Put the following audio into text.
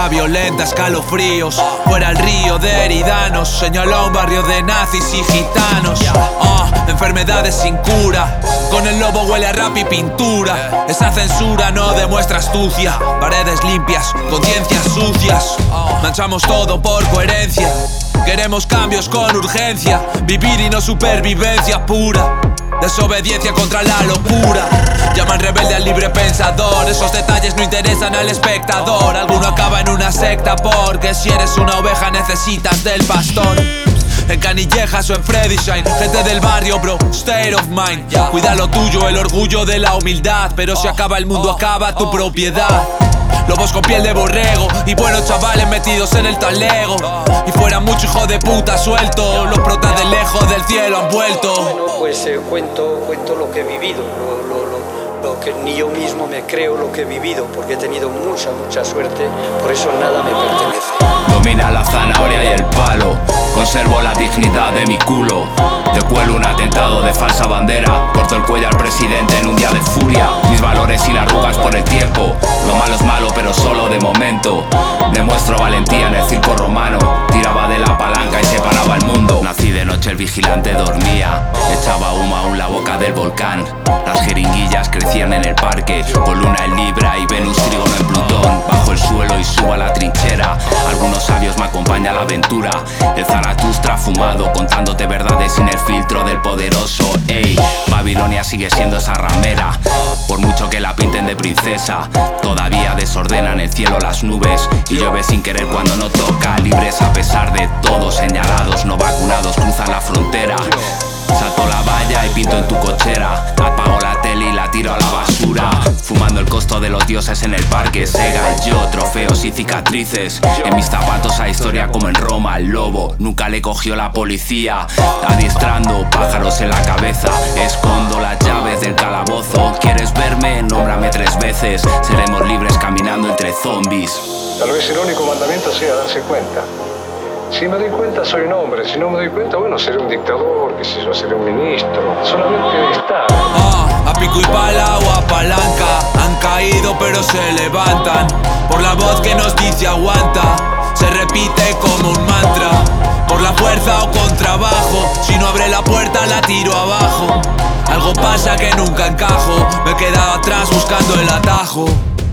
guerra violenta, escalofríos. Fuera el río de Eridanos, señaló un barrio de nazis y gitanos. Enfermedades sin cura, con el lobo huele a rap y pintura. Esa censura no demuestra astucia. Paredes limpias, conciencias sucias. Manchamos todo por coherencia. Queremos cambios con urgencia. Vivir y no supervivencia pura. Desobediencia contra la locura. Llaman rebelde al libre pensador. Esos detalles no interesan al espectador. Alguno acaba en una secta porque si eres una oveja necesitas del pastor. En Canillejas o en Freddyshine, gente del barrio, bro, state of mind. Cuida lo tuyo, el orgullo de la humildad. Pero si acaba el mundo, acaba tu propiedad. Lobos con piel de borrego y buenos chavales metidos en el talego. Y fuera mucho hijo de puta suelto. Los protas de lejos del cielo han vuelto. Bueno, pues cuento lo que he vivido, lo que ni yo mismo me creo lo que he vivido, porque he tenido mucha suerte, por eso nada me pertenece. Domina la zanahoria y el palo, conservo la dignidad de mi culo. Te cuelo un atentado de falsa bandera, corto el cuello al presidente en un día de furia. Mis valores sin arrugas por el tiempo, lo malo es malo pero solo de momento. Demuestro valentía en el circo romano, tiraba de la palanca y separaba el mundo. Nací de noche, el vigilante dormía, echaba humo aún la boca del volcán. Las jeringuillas crecían en el parque, con luna en Libra y Venus trígono en Plutón. Bajo el suelo y subo a la trinchera, algunos sabios me acompaña a la aventura. El Zaratustra fumado, contándote verdades sin el filtro del poderoso. Ey, Babilonia sigue siendo esa ramera, por mucho que la pinten de princesa. Todavía desordenan el cielo las nubes y llueve sin querer cuando no toca. Libres a pesar de todo, señalados, no vacunados, cruzan la frontera. Salto la valla y pinto en tu cochera. Apago la tele y la tiro a la basura. Fumando el costo de los dioses en el parque. Sega el yo, trofeos y cicatrices. En mis zapatos hay historia como en Roma. El lobo nunca le cogió la policía. Adiestrando pájaros en la cabeza. Escondo las llaves del calabozo. ¿Quieres verme? Nómbrame 3 veces. Seremos libres caminando entre zombies. Tal vez el único mandamiento sea darse cuenta. Si me doy cuenta soy un hombre, si no me doy cuenta, bueno, seré un dictador, qué sé yo, seré un ministro. Solamente estar. A pico y pala o a palanca, han caído pero se levantan. Por la voz que nos dice aguanta, se repite como un mantra. Por la fuerza o con trabajo, si no abre la puerta la tiro abajo. Algo pasa que nunca encajo, me he quedado atrás buscando el atajo.